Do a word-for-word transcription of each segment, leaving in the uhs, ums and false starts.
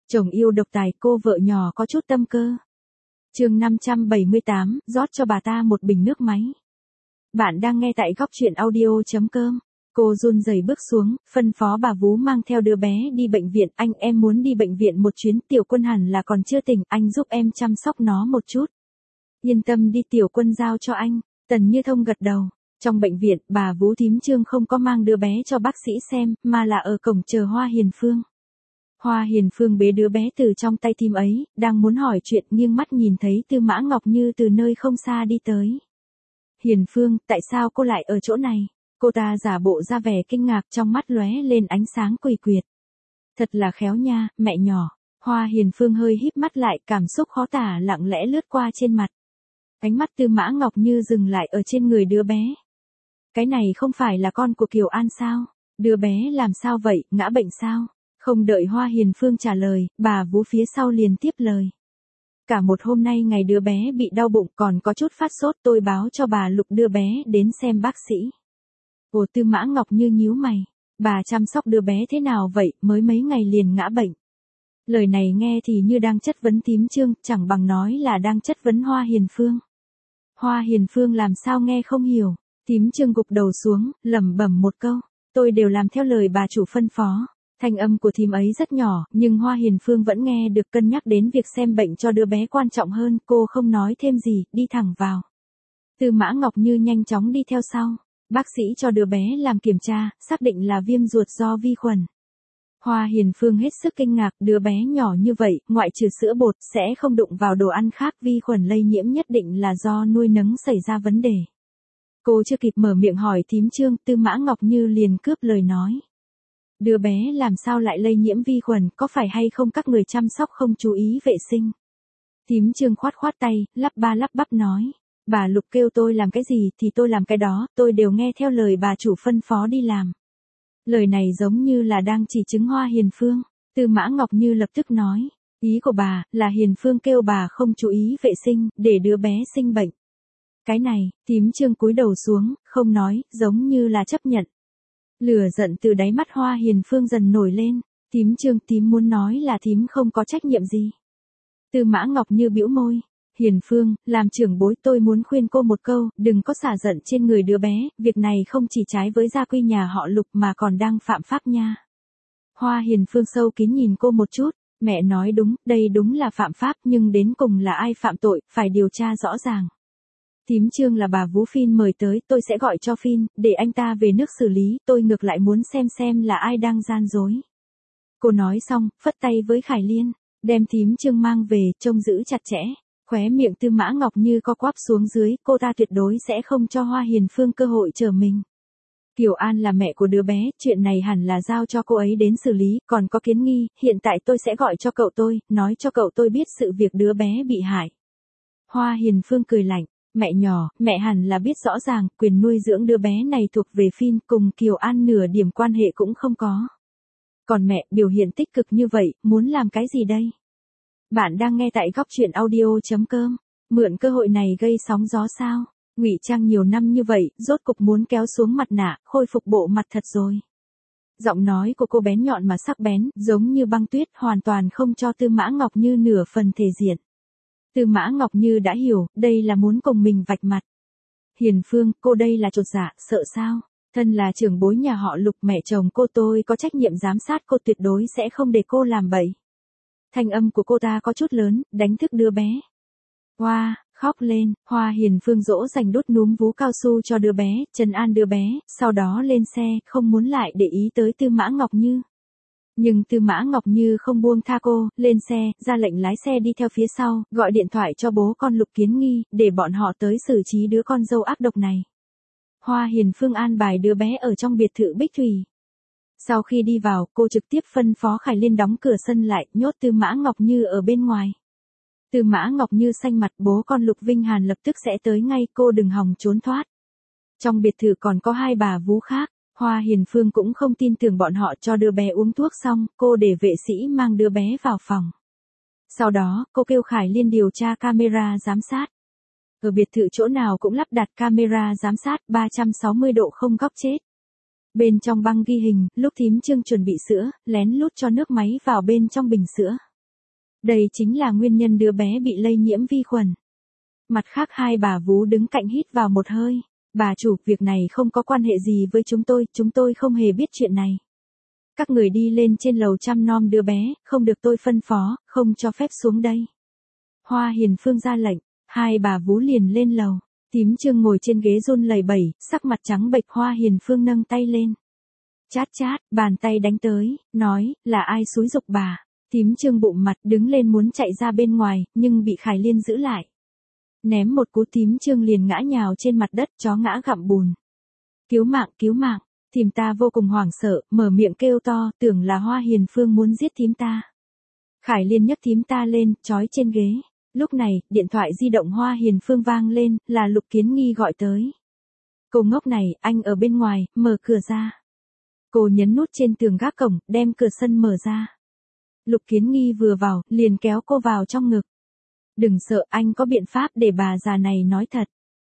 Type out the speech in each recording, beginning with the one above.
Chồng yêu độc tài, cô vợ nhỏ có chút tâm cơ. Chương năm trăm bảy mươi tám, rót cho bà ta một bình nước máy. Bạn đang nghe tại góc truyện audio chấm com. Cô run rẩy bước xuống, phân phó bà vú mang theo đứa bé đi bệnh viện. Anh em muốn đi bệnh viện một chuyến, Tiểu Quân hẳn là còn chưa tỉnh, anh giúp em chăm sóc nó một chút. Yên tâm đi, Tiểu Quân giao cho anh. Tần Như Thông gật đầu. Trong bệnh viện, bà vú thím Trương không có mang đứa bé cho bác sĩ xem, mà là ở cổng chờ Hoa Hiền Phương. Hoa Hiền Phương bế đứa bé từ trong tay thím ấy, đang muốn hỏi chuyện, nghiêng mắt nhìn thấy Tư Mã Ngọc Như từ nơi không xa đi tới. Hiền Phương, tại sao cô lại ở chỗ này? Cô ta giả bộ ra vẻ kinh ngạc, trong mắt lóe lên ánh sáng quỷ quyệt. Thật là khéo nha, mẹ nhỏ. Hoa Hiền Phương hơi híp mắt lại, cảm xúc khó tả lặng lẽ lướt qua trên mặt. Ánh mắt Tư Mã Ngọc Như dừng lại ở trên người đứa bé. Cái này không phải là con của Kiều An sao? Đứa bé làm sao vậy, ngã bệnh sao? Không đợi Hoa Hiền Phương trả lời, bà vú phía sau liền tiếp lời. Cả một hôm nay ngày đứa bé bị đau bụng, còn có chút phát sốt, tôi báo cho bà Lục đưa bé đến xem bác sĩ. Ồ, Tư Mã Ngọc Như nhíu mày. Bà chăm sóc đứa bé thế nào vậy, mới mấy ngày liền ngã bệnh. Lời này nghe thì như đang chất vấn thím Trương, chẳng bằng nói là đang chất vấn Hoa Hiền Phương. Hoa Hiền Phương làm sao nghe không hiểu. Thím Trương gục đầu xuống, lẩm bẩm một câu. Tôi đều làm theo lời bà chủ phân phó. Thanh âm của thím ấy rất nhỏ, nhưng Hoa Hiền Phương vẫn nghe được, cân nhắc đến việc xem bệnh cho đứa bé quan trọng hơn, cô không nói thêm gì, đi thẳng vào. Tư Mã Ngọc Như nhanh chóng đi theo sau. Bác sĩ cho đứa bé làm kiểm tra, xác định là viêm ruột do vi khuẩn. Hoa Hiền Phương hết sức kinh ngạc, đứa bé nhỏ như vậy, ngoại trừ sữa bột, sẽ không đụng vào đồ ăn khác, vi khuẩn lây nhiễm nhất định là do nuôi nấng xảy ra vấn đề. Cô chưa kịp mở miệng hỏi thím Trương, Tư Mã Ngọc Như liền cướp lời nói. Đứa bé làm sao lại lây nhiễm vi khuẩn, có phải hay không các người chăm sóc không chú ý vệ sinh? Thím Trương khoát khoát tay, lắp ba lắp bắp nói. Bà Lục kêu tôi làm cái gì thì tôi làm cái đó, tôi đều nghe theo lời bà chủ phân phó đi làm. Lời này giống như là đang chỉ chứng Hoa Hiền Phương. Tư Mã Ngọc Như lập tức nói. Ý của bà là Hiền Phương kêu bà không chú ý vệ sinh, để đứa bé sinh bệnh. Cái này, thím Trương cúi đầu xuống, không nói, giống như là chấp nhận. Lửa giận từ đáy mắt Hoa Hiền Phương dần nổi lên. Thím Trương, thím muốn nói là thím không có trách nhiệm gì. Tư Mã Ngọc Như bĩu môi. Hiền Phương, làm trưởng bối tôi muốn khuyên cô một câu, đừng có xả giận trên người đứa bé, việc này không chỉ trái với gia quy nhà họ Lục mà còn đang phạm pháp nha. Hoa Hiền Phương sâu kín nhìn cô một chút, mẹ nói đúng, đây đúng là phạm pháp, nhưng đến cùng là ai phạm tội, phải điều tra rõ ràng. Thím Trương là bà vú Phin mời tới, tôi sẽ gọi cho Phin, để anh ta về nước xử lý, tôi ngược lại muốn xem xem là ai đang gian dối. Cô nói xong, phất tay với Khải Liên, đem thím Trương mang về, trông giữ chặt chẽ. Khóe miệng Tư Mã Ngọc Như co quắp xuống dưới, cô ta tuyệt đối sẽ không cho Hoa Hiền Phương cơ hội trở mình. Kiều An là mẹ của đứa bé, chuyện này hẳn là giao cho cô ấy đến xử lý, còn có Kiến Nghi, hiện tại tôi sẽ gọi cho cậu tôi, nói cho cậu tôi biết sự việc đứa bé bị hại. Hoa Hiền Phương cười lạnh, mẹ nhỏ, mẹ hẳn là biết rõ ràng, quyền nuôi dưỡng đứa bé này thuộc về Phin, cùng Kiều An nửa điểm quan hệ cũng không có. Còn mẹ, biểu hiện tích cực như vậy, muốn làm cái gì đây? Bạn đang nghe tại góc truyện audio chấm com. Mượn cơ hội này gây sóng gió sao? Ngụy trang nhiều năm như vậy, rốt cục muốn kéo xuống mặt nạ, khôi phục bộ mặt thật rồi. Giọng nói của cô bén nhọn mà sắc bén, giống như băng tuyết, hoàn toàn không cho Tư Mã Ngọc Như nửa phần thể diện. Tư Mã Ngọc Như đã hiểu, đây là muốn cùng mình vạch mặt. Hiền Phương, cô đây là chột dạ, sợ sao? Thân là trưởng bối nhà họ Lục, mẹ chồng cô tôi có trách nhiệm giám sát cô, tuyệt đối sẽ không để cô làm bậy. Thanh âm của cô ta có chút lớn, đánh thức đứa bé. Hoa, khóc lên, Hoa Hiền Phương dỗ dành đút núm vú cao su cho đứa bé, trấn an đứa bé, sau đó lên xe, không muốn lại để ý tới Tư Mã Ngọc Như. Nhưng Tư Mã Ngọc Như không buông tha cô, lên xe, ra lệnh lái xe đi theo phía sau, gọi điện thoại cho bố con Lục Kiến Nghi, để bọn họ tới xử trí đứa con dâu ác độc này. Hoa Hiền Phương an bài đứa bé ở trong biệt thự Bích Thủy. Sau khi đi vào, cô trực tiếp phân phó Khải Liên đóng cửa sân lại, nhốt Tư Mã Ngọc Như ở bên ngoài. Tư Mã Ngọc Như xanh mặt, bố con Lục Vinh Hàn lập tức sẽ tới ngay, cô đừng hòng trốn thoát. Trong biệt thự còn có hai bà vú khác, Hoa Hiền Phương cũng không tin tưởng bọn họ, cho đứa bé uống thuốc xong, cô để vệ sĩ mang đứa bé vào phòng. Sau đó, cô kêu Khải Liên điều tra camera giám sát. Ở biệt thự chỗ nào cũng lắp đặt camera giám sát ba trăm sáu mươi độ không góc chết. Bên trong băng ghi hình, lúc thím Trương chuẩn bị sữa, lén lút cho nước máy vào bên trong bình sữa. Đây chính là nguyên nhân đứa bé bị lây nhiễm vi khuẩn. Mặt khác hai bà vú đứng cạnh hít vào một hơi. Bà chủ, việc này không có quan hệ gì với chúng tôi, chúng tôi không hề biết chuyện này. Các người đi lên trên lầu chăm nom đứa bé, không được tôi phân phó, không cho phép xuống đây. Hoa Hiền Phương ra lệnh, hai bà vú liền lên lầu. Tím Trương ngồi trên ghế run lẩy bẩy, sắc mặt trắng bệch. Hoa Hiền Phương nâng tay lên. Chát chát, bàn tay đánh tới, nói, là ai xúi giục bà. Tím Trương bụng mặt đứng lên muốn chạy ra bên ngoài, nhưng bị Khải Liên giữ lại. Ném một cú Tím Trương liền ngã nhào trên mặt đất, chó ngã gặm bùn. Cứu mạng, cứu mạng. Thím ta vô cùng hoảng sợ, mở miệng kêu to, tưởng là Hoa Hiền Phương muốn giết thím ta. Khải Liên nhấc thím ta lên, trói trên ghế. Lúc này, điện thoại di động Hoa Hiền Phương vang lên, là Lục Kiến Nghi gọi tới. Cô ngốc này, anh ở bên ngoài, mở cửa ra. Cô nhấn nút trên tường gác cổng, đem cửa sân mở ra. Lục Kiến Nghi vừa vào, liền kéo cô vào trong ngực. Đừng sợ, anh có biện pháp để bà già này nói thật.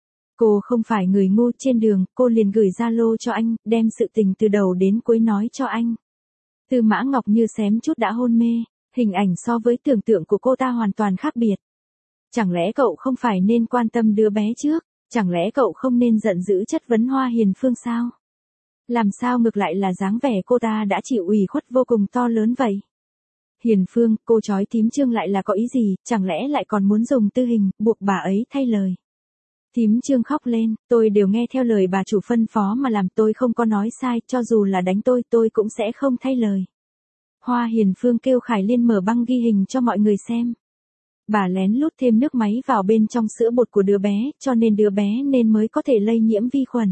Cô không phải người ngu, trên đường, cô liền gửi Zalo cho anh, đem sự tình từ đầu đến cuối nói cho anh. Tư Mã Ngọc Như xém chút đã hôn mê, hình ảnh so với tưởng tượng của cô ta hoàn toàn khác biệt. Chẳng lẽ cậu không phải nên quan tâm đứa bé trước, chẳng lẽ cậu không nên giận dữ chất vấn Hoa Hiền Phương sao? Làm sao ngược lại là dáng vẻ cô ta đã chịu ủy khuất vô cùng to lớn vậy? Hiền Phương, cô trói Tím Trương lại là có ý gì, chẳng lẽ lại còn muốn dùng tư hình, buộc bà ấy thay lời? Tím Trương khóc lên, tôi đều nghe theo lời bà chủ phân phó mà làm, tôi không có nói sai, cho dù là đánh tôi, tôi cũng sẽ không thay lời. Hoa Hiền Phương kêu Khải Liên mở băng ghi hình cho mọi người xem. Bà lén lút thêm nước máy vào bên trong sữa bột của đứa bé, cho nên đứa bé nên mới có thể lây nhiễm vi khuẩn.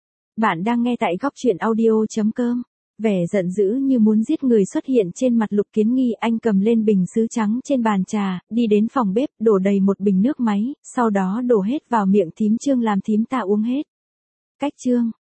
Bạn đang nghe tại góc truyện audio.com. Vẻ giận dữ như muốn giết người xuất hiện trên mặt Lục Kiến Nghi, anh cầm lên bình sứ trắng trên bàn trà, đi đến phòng bếp, đổ đầy một bình nước máy, sau đó đổ hết vào miệng Thím Trương làm thím ta uống hết. Cách chương